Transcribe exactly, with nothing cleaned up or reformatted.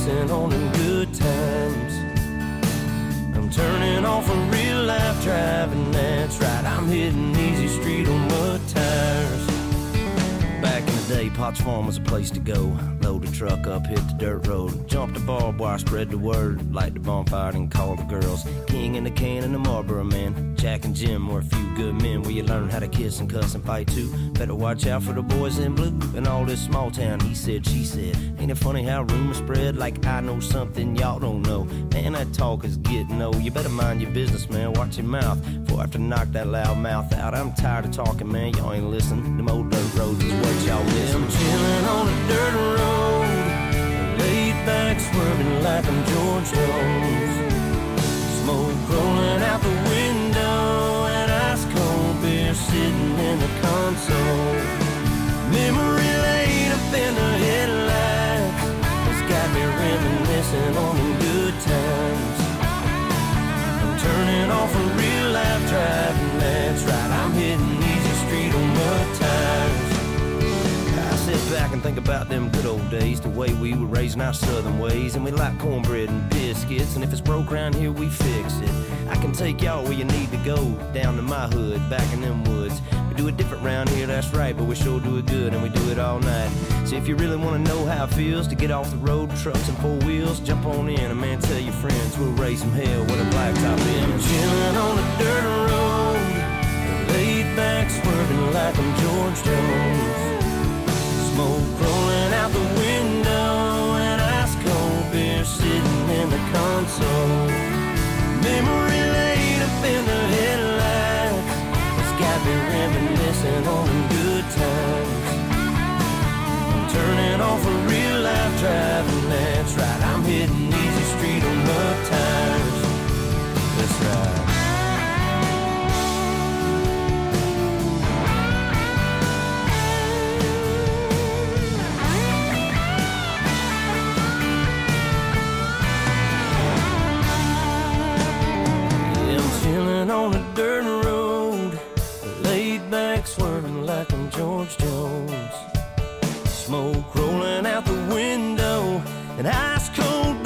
reminiscing on them good times. I'm turning off a real life driving, that's right, I'm hitting easy street on mud tires. Back in the day, Potts Farm was a place to go. Load the truck up, hit the dirt road, jump the barbed wire, spread the word, light the bonfire and call the girls. King and the can and the Marlboro man, Jack and Jim were a few good men where you learn how to kiss and cuss and fight too. Better watch out for the boys in blue and all this small town he said, she said. Ain't it funny how rumors spread like I know something y'all don't know? Man, that talk is getting old. You better mind your business, man, watch your mouth before I have to knock that loud mouth out. I'm tired of talking, man, y'all ain't listening. Them old dirt roads is what y'all miss. I'm chilling on a dirt road, laid back swerving like I'm George Jones. Smoke rolling out the window and ice cold beer sitting in the console. Memory laid up in the headlights, it's got me reminiscing on the good times. I'm turning off a real life driving, that's right, I'm hitting easy street on mud tires. I sit back and think about them good old days, the way we were raising our southern ways, and we like cornbread and biscuits, and if it's broke around here we fix it. I can take y'all where you need to go, down to my hood, back in them woods. We do it different round here, that's right, but we sure do it good, and we do it all night. So if you really want to know how it feels to get off the road, trucks and four wheels, jump on in, and man, tell your friends we'll raise some hell with a blacktop in. I'm chilling on a dirt road, laid back swerving like I'm George Jones. Smoke rolling out the window and ice cold beer sitting in the console. Memory laid up in the headlights, it's got me reminiscing on the good times. I'm turning off a real life driving, that's right, I'm hitting easy street on mud tires. That's right. On a dirt road, laid back swerving like I'm George Jones. Smoke rolling out the window and ice cold